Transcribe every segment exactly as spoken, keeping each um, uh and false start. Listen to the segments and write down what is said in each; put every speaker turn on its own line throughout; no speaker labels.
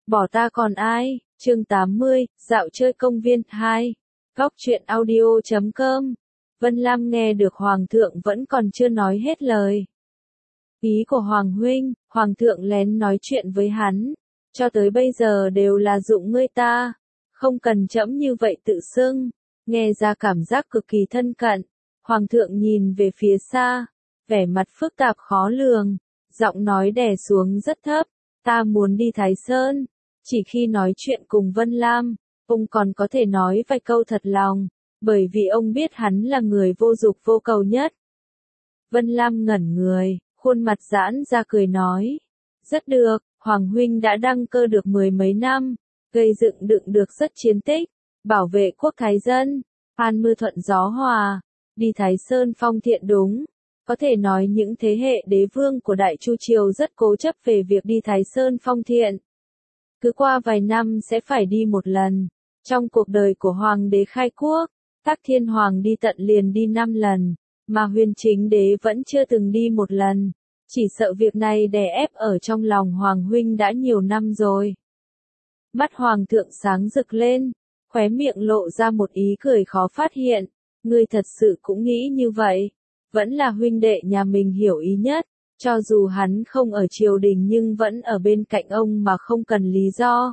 Bỏ ta còn ai, chương tám mươi, dạo chơi công viên hai, góc truyện audio chấm com. Vân Lam nghe được Hoàng thượng vẫn còn chưa nói hết lời. Ý của Hoàng huynh, Hoàng thượng lén nói chuyện với hắn, cho tới bây giờ đều là dụng ngươi ta, không cần trẫm như vậy tự xưng, nghe ra cảm giác cực kỳ thân cận. Hoàng thượng nhìn về phía xa, vẻ mặt phức tạp khó lường, giọng nói đè xuống rất thấp, ta muốn đi Thái Sơn. Chỉ khi nói chuyện cùng Vân Lam, ông còn có thể nói vài câu thật lòng, bởi vì ông biết hắn là người vô dục vô cầu nhất. Vân Lam ngẩn người, khuôn mặt giãn ra cười nói, rất được, Hoàng huynh đã đăng cơ được mười mấy năm, gây dựng đựng được rất chiến tích, bảo vệ quốc thái dân, an mưa thuận gió hòa, đi Thái Sơn phong thiện đúng. Có thể nói những thế hệ đế vương của Đại Chu Triều rất cố chấp về việc đi Thái Sơn phong thiện. Cứ qua vài năm sẽ phải đi một lần. Trong cuộc đời của Hoàng đế khai quốc, Tắc Thiên Hoàng đi tận liền đi năm lần, mà Huyền Chính đế vẫn chưa từng đi một lần. Chỉ sợ việc này đè ép ở trong lòng Hoàng huynh đã nhiều năm rồi. Mắt Hoàng thượng sáng rực lên, khóe miệng lộ ra một ý cười khó phát hiện. Ngươi thật sự cũng nghĩ như vậy. Vẫn là huynh đệ nhà mình hiểu ý nhất, cho dù hắn không ở triều đình nhưng vẫn ở bên cạnh ông mà không cần lý do.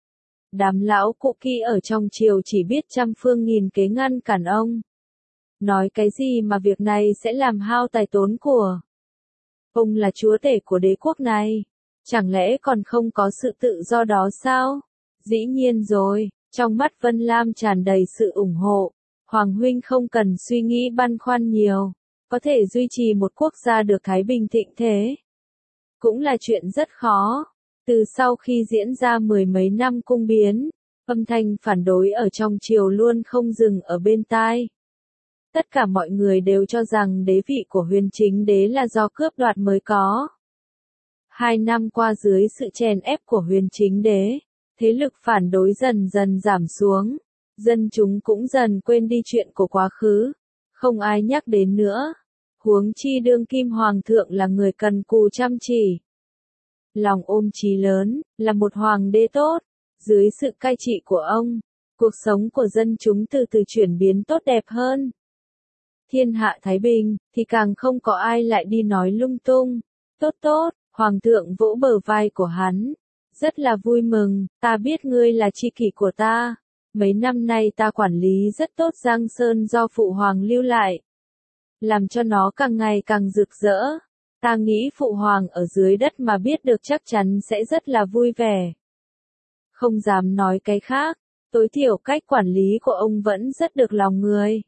Đám lão cụ kỹ ở trong triều chỉ biết trăm phương nghìn kế ngăn cản ông. Nói cái gì mà việc này sẽ làm hao tài tốn của. Ông là chúa tể của đế quốc này, chẳng lẽ còn không có sự tự do đó sao? Dĩ nhiên rồi, trong mắt Vân Lam tràn đầy sự ủng hộ, Hoàng huynh không cần suy nghĩ băn khoăn nhiều. Có thể duy trì một quốc gia được thái bình thịnh thế, cũng là chuyện rất khó. Từ sau khi diễn ra mười mấy năm cung biến, âm thanh phản đối ở trong triều luôn không dừng ở bên tai. Tất cả mọi người đều cho rằng đế vị của Huyền Chính đế là do cướp đoạt mới có. Hai năm qua dưới sự chèn ép của Huyền Chính đế, thế lực phản đối dần dần giảm xuống, dân chúng cũng dần quên đi chuyện của quá khứ. Không ai nhắc đến nữa. Huống chi đương kim hoàng thượng là người cần cù chăm chỉ. Lòng ôm chí lớn, là một hoàng đế tốt. Dưới sự cai trị của ông, cuộc sống của dân chúng từ từ chuyển biến tốt đẹp hơn. Thiên hạ thái bình, thì càng không có ai lại đi nói lung tung. Tốt tốt, hoàng thượng vỗ bờ vai của hắn. Rất là vui mừng, ta biết ngươi là tri kỷ của ta. Mấy năm nay ta quản lý rất tốt Giang Sơn do phụ hoàng lưu lại, làm cho nó càng ngày càng rực rỡ. Ta nghĩ phụ hoàng ở dưới đất mà biết được chắc chắn sẽ rất là vui vẻ. Không dám nói cái khác, tối thiểu cách quản lý của ông vẫn rất được lòng người.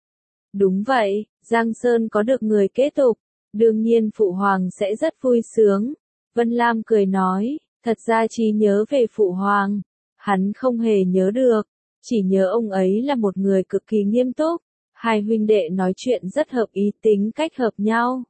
Đúng vậy, Giang Sơn có được người kế tục, đương nhiên phụ hoàng sẽ rất vui sướng. Vân Lam cười nói, thật ra trí nhớ về phụ hoàng, hắn không hề nhớ được. Chỉ nhớ ông ấy là một người cực kỳ nghiêm túc, hai huynh đệ nói chuyện rất hợp ý, tính cách hợp nhau.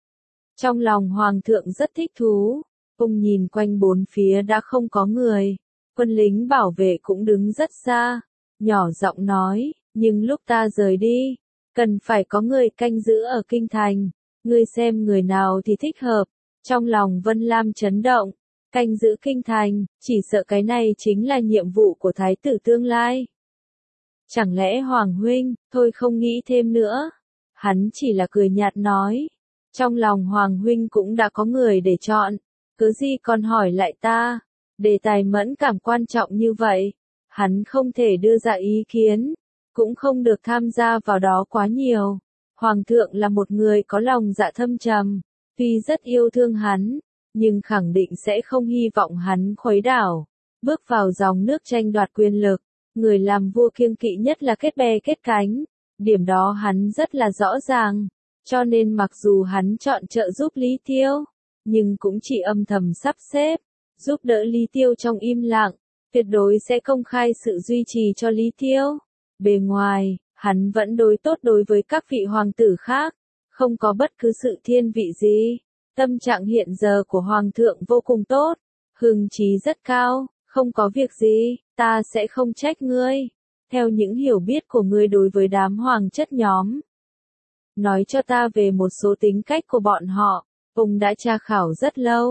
Trong lòng Hoàng thượng rất thích thú, ông nhìn quanh bốn phía đã không có người, quân lính bảo vệ cũng đứng rất xa, nhỏ giọng nói, nhưng lúc ta rời đi, cần phải có người canh giữ ở kinh thành, ngươi xem người nào thì thích hợp. Trong lòng Vân Lam chấn động. Canh giữ kinh thành, chỉ sợ cái này chính là nhiệm vụ của thái tử tương lai. Chẳng lẽ Hoàng huynh, thôi không nghĩ thêm nữa. Hắn chỉ là cười nhạt nói. Trong lòng Hoàng huynh cũng đã có người để chọn. Cứ gì còn hỏi lại ta. Đề tài mẫn cảm quan trọng như vậy. Hắn không thể đưa ra ý kiến. Cũng không được tham gia vào đó quá nhiều. Hoàng thượng là một người có lòng dạ thâm trầm. Tuy rất yêu thương hắn, nhưng khẳng định sẽ không hy vọng hắn khuấy đảo, bước vào dòng nước tranh đoạt quyền lực. Người làm vua kiêng kỵ nhất là kết bè kết cánh, điểm đó hắn rất là rõ ràng, cho nên mặc dù hắn chọn trợ giúp Lý Tiêu, nhưng cũng chỉ âm thầm sắp xếp, giúp đỡ Lý Tiêu trong im lặng, tuyệt đối sẽ công khai sự duy trì cho Lý Tiêu. Bề ngoài, hắn vẫn đối tốt đối với các vị hoàng tử khác, không có bất cứ sự thiên vị gì. Tâm trạng hiện giờ của Hoàng thượng vô cùng tốt, hưng trí rất cao, không có việc gì, ta sẽ không trách ngươi. Theo những hiểu biết của ngươi đối với đám hoàng chất nhóm, nói cho ta về một số tính cách của bọn họ, ông đã tra khảo rất lâu,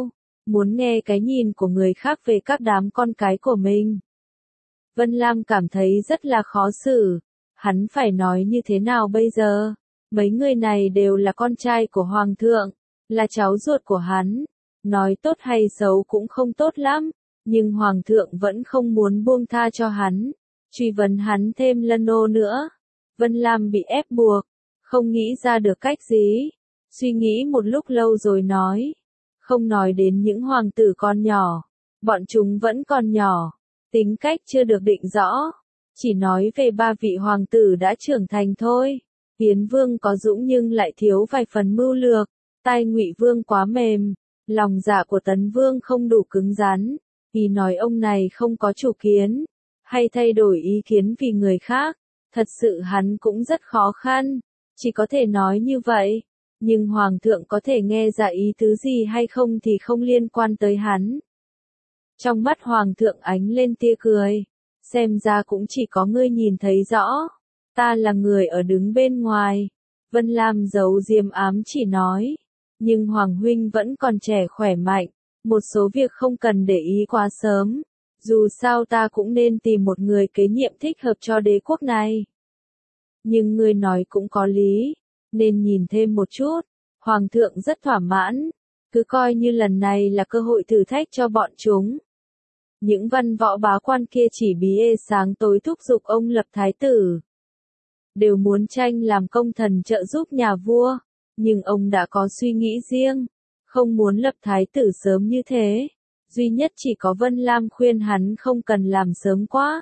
muốn nghe cái nhìn của người khác về các đám con cái của mình. Vân Lam cảm thấy rất là khó xử, hắn phải nói như thế nào bây giờ? Mấy người này đều là con trai của Hoàng thượng, là cháu ruột của hắn, nói tốt hay xấu cũng không tốt lắm, nhưng Hoàng thượng vẫn không muốn buông tha cho hắn, truy vấn hắn thêm lần ô nữa. Vân Lam bị ép buộc, không nghĩ ra được cách gì, suy nghĩ một lúc lâu rồi nói, không nói đến những hoàng tử con nhỏ, bọn chúng vẫn còn nhỏ, tính cách chưa được định rõ, chỉ nói về ba vị hoàng tử đã trưởng thành thôi. Hiến Vương có dũng nhưng lại thiếu vài phần mưu lược, tai Ngụy Vương quá mềm, lòng dạ của Tấn Vương không đủ cứng rắn, vì nói ông này không có chủ kiến, hay thay đổi ý kiến vì người khác, thật sự hắn cũng rất khó khăn, chỉ có thể nói như vậy, nhưng Hoàng thượng có thể nghe ra ý tứ gì hay không thì không liên quan tới hắn. Trong mắt Hoàng thượng ánh lên tia cười, xem ra cũng chỉ có ngươi nhìn thấy rõ. Ta là người ở đứng bên ngoài. Vân Lam giấu diêm ám chỉ nói. Nhưng Hoàng huynh vẫn còn trẻ khỏe mạnh. Một số việc không cần để ý quá sớm. Dù sao ta cũng nên tìm một người kế nhiệm thích hợp cho đế quốc này. Nhưng ngươi nói cũng có lý. Nên nhìn thêm một chút. Hoàng thượng rất thỏa mãn. Cứ coi như lần này là cơ hội thử thách cho bọn chúng. Những văn võ bá quan kia chỉ bí ê sáng tối thúc giục ông lập thái tử. Đều muốn tranh làm công thần trợ giúp nhà vua, nhưng ông đã có suy nghĩ riêng, không muốn lập thái tử sớm như thế, duy nhất chỉ có Vân Lam khuyên hắn không cần làm sớm quá.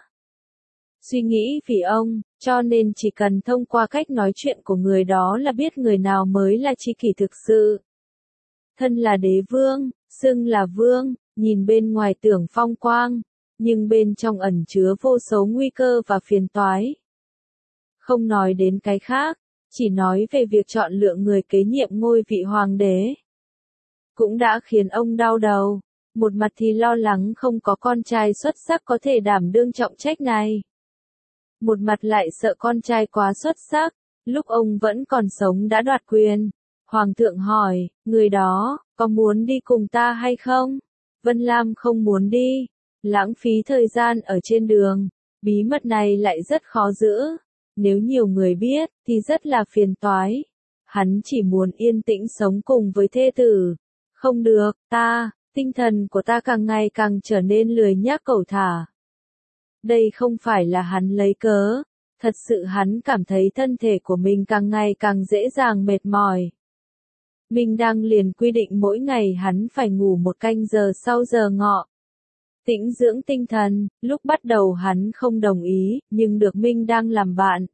Suy nghĩ vì ông, cho nên chỉ cần thông qua cách nói chuyện của người đó là biết người nào mới là tri kỷ thực sự. Thân là đế vương, xưng là vương, nhìn bên ngoài tưởng phong quang, nhưng bên trong ẩn chứa vô số nguy cơ và phiền toái. Không nói đến cái khác, chỉ nói về việc chọn lựa người kế nhiệm ngôi vị hoàng đế. Cũng đã khiến ông đau đầu, một mặt thì lo lắng không có con trai xuất sắc có thể đảm đương trọng trách này. Một mặt lại sợ con trai quá xuất sắc, lúc ông vẫn còn sống đã đoạt quyền. Hoàng thượng hỏi, người đó, có muốn đi cùng ta hay không? Vân Lam không muốn đi, lãng phí thời gian ở trên đường, bí mật này lại rất khó giữ. Nếu nhiều người biết, thì rất là phiền toái. Hắn chỉ muốn yên tĩnh sống cùng với thê tử. Không được, ta, tinh thần của ta càng ngày càng trở nên lười nhác cẩu thả. Đây không phải là hắn lấy cớ. Thật sự hắn cảm thấy thân thể của mình càng ngày càng dễ dàng mệt mỏi. Minh Đăng liền quy định mỗi ngày hắn phải ngủ một canh giờ sau giờ ngọ. Tĩnh dưỡng tinh thần, lúc bắt đầu hắn không đồng ý, nhưng được Minh Đăng làm bạn.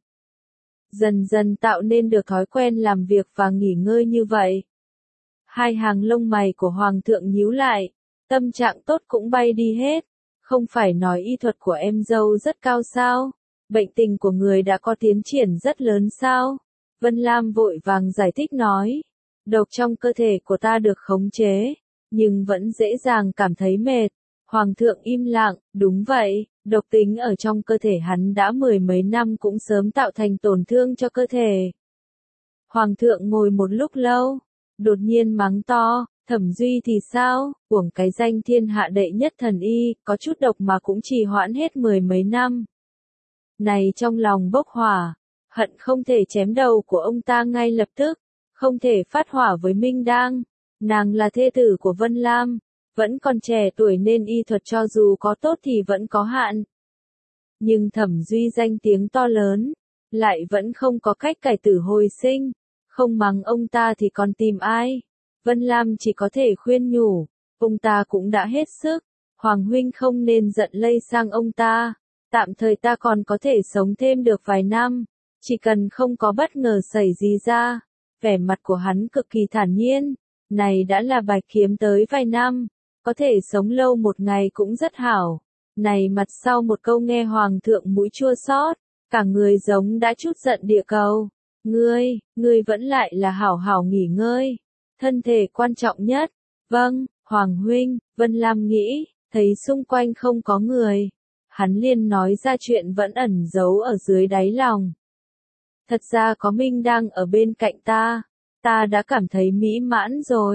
Dần dần tạo nên được thói quen làm việc và nghỉ ngơi như vậy. Hai hàng lông mày của Hoàng thượng nhíu lại, tâm trạng tốt cũng bay đi hết. Không phải nói y thuật của em dâu rất cao sao? Bệnh tình của người đã có tiến triển rất lớn sao? Vân Lam vội vàng giải thích nói. Độc trong cơ thể của ta được khống chế, nhưng vẫn dễ dàng cảm thấy mệt. Hoàng thượng im lặng, đúng vậy, độc tính ở trong cơ thể hắn đã mười mấy năm cũng sớm tạo thành tổn thương cho cơ thể. Hoàng thượng ngồi một lúc lâu, đột nhiên mắng to, Thẩm Duy thì sao, uổng cái danh thiên hạ đệ nhất thần y, có chút độc mà cũng trì hoãn hết mười mấy năm. Này trong lòng bốc hỏa, hận không thể chém đầu của ông ta ngay lập tức, không thể phát hỏa với Minh Đăng, nàng là thê tử của Vân Lam. Vẫn còn trẻ tuổi nên y thuật cho dù có tốt thì vẫn có hạn. Nhưng Thẩm Duy danh tiếng to lớn, lại vẫn không có cách cải tử hồi sinh, không mắng ông ta thì còn tìm ai. Vân Lam chỉ có thể khuyên nhủ, ông ta cũng đã hết sức, Hoàng huynh không nên giận lây sang ông ta, tạm thời ta còn có thể sống thêm được vài năm, chỉ cần không có bất ngờ xảy gì ra. Vẻ mặt của hắn cực kỳ thản nhiên, này đã là bạch kiếm tới vài năm. Có thể sống lâu một ngày cũng rất hảo. Này mặt sau một câu nghe Hoàng thượng mũi chua xót, cả người giống đã chút giận địa cầu. Ngươi, ngươi vẫn lại là hảo hảo nghỉ ngơi. Thân thể quan trọng nhất. Vâng, Hoàng huynh, Vân Lam nghĩ, thấy xung quanh không có người. Hắn liền nói ra chuyện vẫn ẩn giấu ở dưới đáy lòng. Thật ra có Minh đang ở bên cạnh ta. Ta đã cảm thấy mỹ mãn rồi.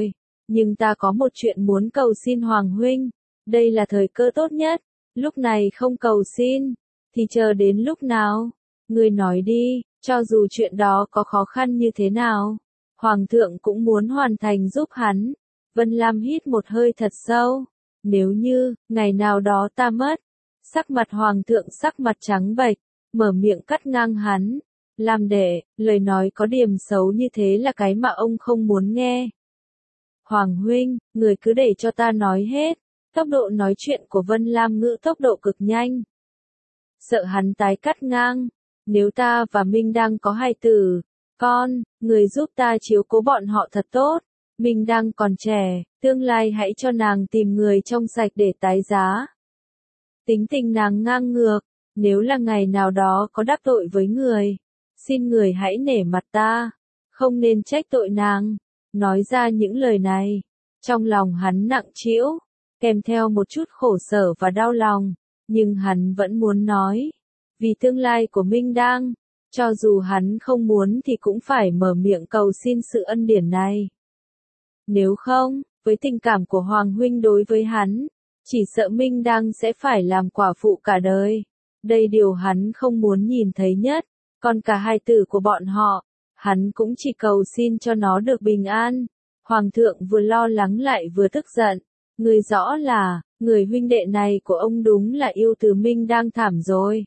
nhưng ta có một chuyện muốn cầu xin Hoàng huynh, đây là thời cơ tốt nhất, lúc này không cầu xin, thì chờ đến lúc nào? Ngươi nói đi, cho dù chuyện đó có khó khăn như thế nào, Hoàng thượng cũng muốn hoàn thành giúp hắn. Vân Lam hít một hơi thật sâu, nếu như, ngày nào đó ta mất, sắc mặt Hoàng thượng sắc mặt trắng bệch, mở miệng cắt ngang hắn. Lam đệ, lời nói có điểm xấu như thế là cái mà ông không muốn nghe. Hoàng huynh, người cứ để cho ta nói hết. Tốc độ nói chuyện của Vân Lam Ngữ tốc độ cực nhanh. Sợ hắn tái cắt ngang. Nếu ta và Minh đang có hai tử, con, người giúp ta chiếu cố bọn họ thật tốt. Minh đang còn trẻ, tương lai hãy cho nàng tìm người trong sạch để tái giá. Tính tình nàng ngang ngược, nếu là ngày nào đó có đắc tội với người, xin người hãy nể mặt ta, không nên trách tội nàng. Nói ra những lời này, trong lòng hắn nặng trĩu, kèm theo một chút khổ sở và đau lòng, nhưng hắn vẫn muốn nói, vì tương lai của Minh Đang, cho dù hắn không muốn thì cũng phải mở miệng cầu xin sự ân điển này. Nếu không, với tình cảm của Hoàng huynh đối với hắn, chỉ sợ Minh Đang sẽ phải làm quả phụ cả đời. Đây điều hắn không muốn nhìn thấy nhất, còn cả hai tử của bọn họ, hắn cũng chỉ cầu xin cho nó được bình an. Hoàng thượng vừa lo lắng lại vừa tức giận, người rõ là, người huynh đệ này của ông đúng là yêu từ Minh Đang thảm rồi.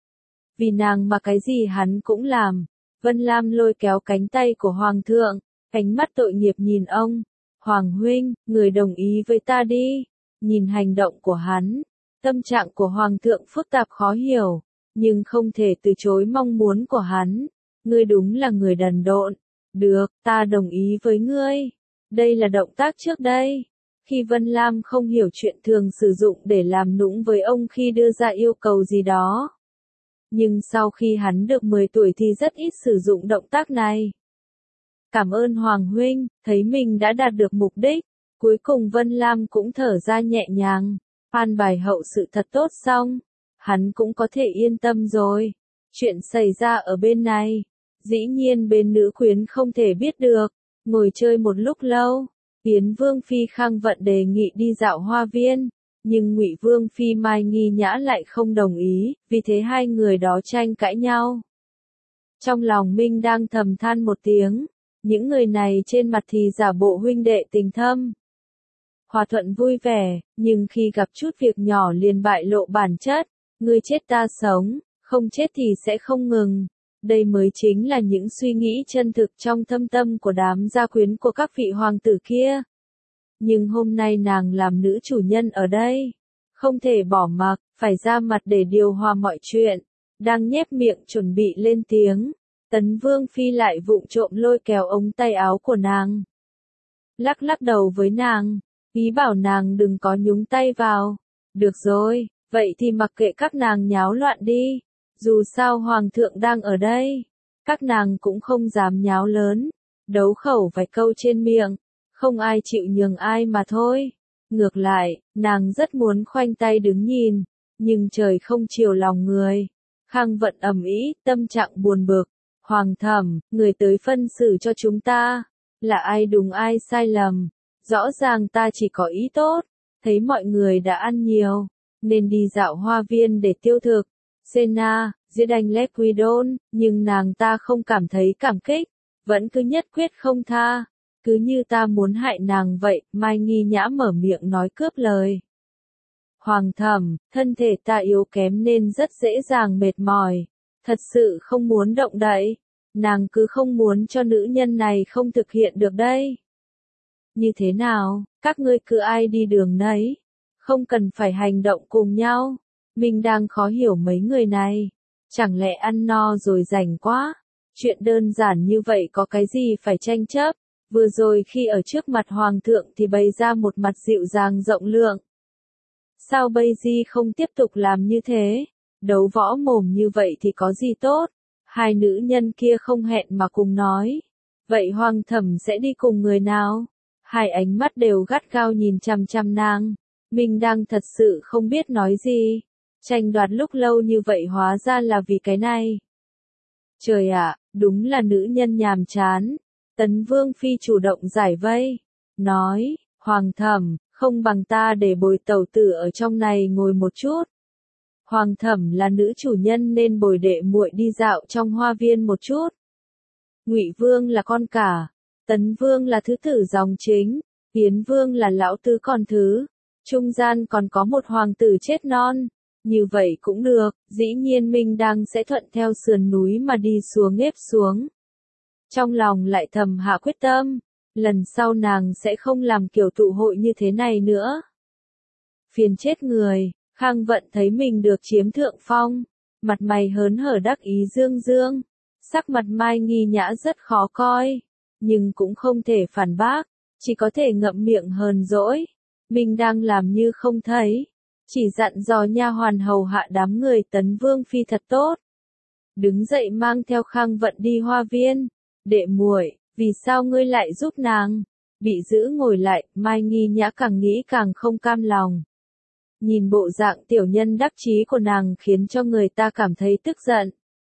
Vì nàng mà cái gì hắn cũng làm. Vân Lam lôi kéo cánh tay của Hoàng thượng, ánh mắt tội nghiệp nhìn ông. Hoàng huynh, người đồng ý với ta đi. Nhìn hành động của hắn, tâm trạng của Hoàng thượng phức tạp khó hiểu, nhưng không thể từ chối mong muốn của hắn. Ngươi đúng là người đần độn. Được, ta đồng ý với ngươi. Đây là động tác trước đây. Khi Vân Lam không hiểu chuyện thường sử dụng để làm nũng với ông khi đưa ra yêu cầu gì đó. Nhưng sau khi hắn được mười tuổi thì rất ít sử dụng động tác này. Cảm ơn Hoàng huynh, thấy mình đã đạt được mục đích. Cuối cùng Vân Lam cũng thở ra nhẹ nhàng. An bài hậu sự thật tốt xong, hắn cũng có thể yên tâm rồi. Chuyện xảy ra ở bên này, dĩ nhiên bên nữ quyến không thể biết được. Ngồi chơi một lúc lâu, Yến Vương Phi Khang Vận đề nghị đi dạo hoa viên, nhưng Ngụy Vương Phi Mai Nghi Nhã lại không đồng ý, vì thế hai người đó tranh cãi nhau. Trong lòng Minh đang thầm than một tiếng, những người này trên mặt thì giả bộ huynh đệ tình thâm. Hòa thuận vui vẻ, nhưng khi gặp chút việc nhỏ liền bại lộ bản chất, ngươi chết ta sống, không chết thì sẽ không ngừng. Đây mới chính là những suy nghĩ chân thực trong thâm tâm của đám gia quyến của các vị hoàng tử kia. Nhưng hôm nay nàng làm nữ chủ nhân ở đây, không thể bỏ mặc, phải ra mặt để điều hòa mọi chuyện. Đang nhếch miệng chuẩn bị lên tiếng, Tấn Vương Phi lại vụng trộm lôi kéo ống tay áo của nàng. Lắc lắc đầu với nàng, ý bảo nàng đừng có nhúng tay vào. Được rồi, vậy thì mặc kệ các nàng nháo loạn đi. Dù sao Hoàng thượng đang ở đây, các nàng cũng không dám nháo lớn, đấu khẩu vài câu trên miệng, không ai chịu nhường ai mà thôi. Ngược lại, nàng rất muốn khoanh tay đứng nhìn, nhưng trời không chiều lòng người. Khang Vận ầm ĩ, tâm trạng buồn bực. Hoàng thẩm, người tới phân xử cho chúng ta, là ai đúng ai sai lầm. Rõ ràng ta chỉ có ý tốt, thấy mọi người đã ăn nhiều, nên đi dạo hoa viên để tiêu thực. Senna, giết anh Lequidon, nhưng nàng ta không cảm thấy cảm kích, vẫn cứ nhất quyết không tha, cứ như ta muốn hại nàng vậy. Mai Nghi Nhã mở miệng nói cướp lời. Hoàng thẩm, thân thể ta yếu kém nên rất dễ dàng mệt mỏi, thật sự không muốn động đậy, nàng cứ không muốn cho nữ nhân này không thực hiện được đây. Như thế nào, các ngươi cứ ai đi đường nấy, không cần phải hành động cùng nhau. Mình đang khó hiểu mấy người này, chẳng lẽ ăn no rồi rảnh quá, chuyện đơn giản như vậy có cái gì phải tranh chấp. Vừa rồi khi ở trước mặt Hoàng thượng thì bày ra một mặt dịu dàng rộng lượng. Sao bây giờ không tiếp tục làm như thế, đấu võ mồm như vậy thì có gì tốt. Hai nữ nhân kia không hẹn mà cùng nói, vậy Hoàng thẩm sẽ đi cùng người nào? Hai ánh mắt đều gắt gao nhìn chằm chằm nàng, mình đang thật sự không biết nói gì. Tranh đoạt lúc lâu như vậy hóa ra là vì cái này. Trời ạ, đúng là nữ nhân nhàm chán. Tấn Vương Phi chủ động giải vây. nói, Hoàng thẩm, không bằng ta để bồi tẩu tử ở trong này ngồi một chút. Hoàng thẩm là nữ chủ nhân nên bồi đệ muội đi dạo trong hoa viên một chút. Ngụy Vương là con cả, Tấn Vương là thứ tử dòng chính, Yến Vương là lão tứ con thứ, trung gian còn có một hoàng tử chết non. Như vậy cũng được, dĩ nhiên Minh Đăng sẽ thuận theo sườn núi mà đi xuống ép xuống. Trong lòng lại thầm hạ quyết tâm, lần sau nàng sẽ không làm kiểu tụ hội như thế này nữa. Phiền chết người, Khang Vận thấy mình được chiếm thượng phong, mặt mày hớn hở đắc ý dương dương, sắc mặt Mai Nghi Nhã rất khó coi, nhưng cũng không thể phản bác, chỉ có thể ngậm miệng hờn dỗi. Minh Đăng làm như không thấy, chỉ dặn dò nha hoàn hầu hạ đám người Tấn Vương phi thật tốt. Đứng dậy mang theo Khang Vận đi hoa viên. Đệ muội, vì sao ngươi lại giúp nàng? Bị giữ ngồi lại, Mai Nghi Nhã càng nghĩ càng không cam lòng. Nhìn bộ dạng tiểu nhân đắc chí của nàng khiến cho người ta cảm thấy tức giận.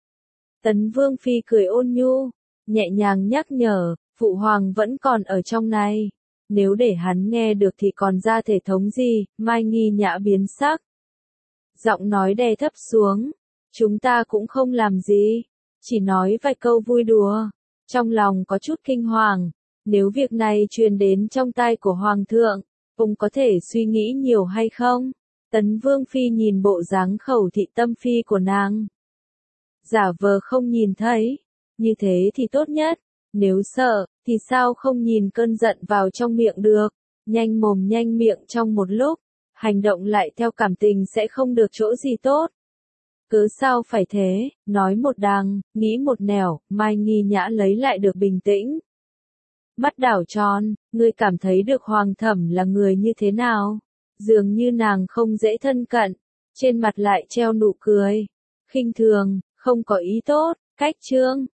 Tấn Vương phi cười ôn nhu, nhẹ nhàng nhắc nhở, phụ hoàng vẫn còn ở trong này. Nếu để hắn nghe được thì còn ra thể thống gì? Mai Nghi Nhã biến sắc. Giọng nói đè thấp xuống, chúng ta cũng không làm gì, chỉ nói vài câu vui đùa. Trong lòng có chút kinh hoàng, nếu việc này truyền đến trong tai của Hoàng thượng, ông có thể suy nghĩ nhiều hay không? Tấn Vương phi nhìn bộ dáng khẩu thị tâm phi của nàng. Giả vờ không nhìn thấy, như thế thì tốt nhất, nếu sợ, thì sao không nhìn cơn giận vào trong miệng được, nhanh mồm nhanh miệng trong một lúc, hành động lại theo cảm tình sẽ không được chỗ gì tốt. Cớ sao phải thế, nói một đằng, nghĩ một nẻo, Mai Nghi Nhã lấy lại được bình tĩnh. Mắt đảo tròn, ngươi cảm thấy được Hoàng thẩm là người như thế nào? Dường như nàng không dễ thân cận, trên mặt lại treo nụ cười. Khinh thường, không có ý tốt, cách trương,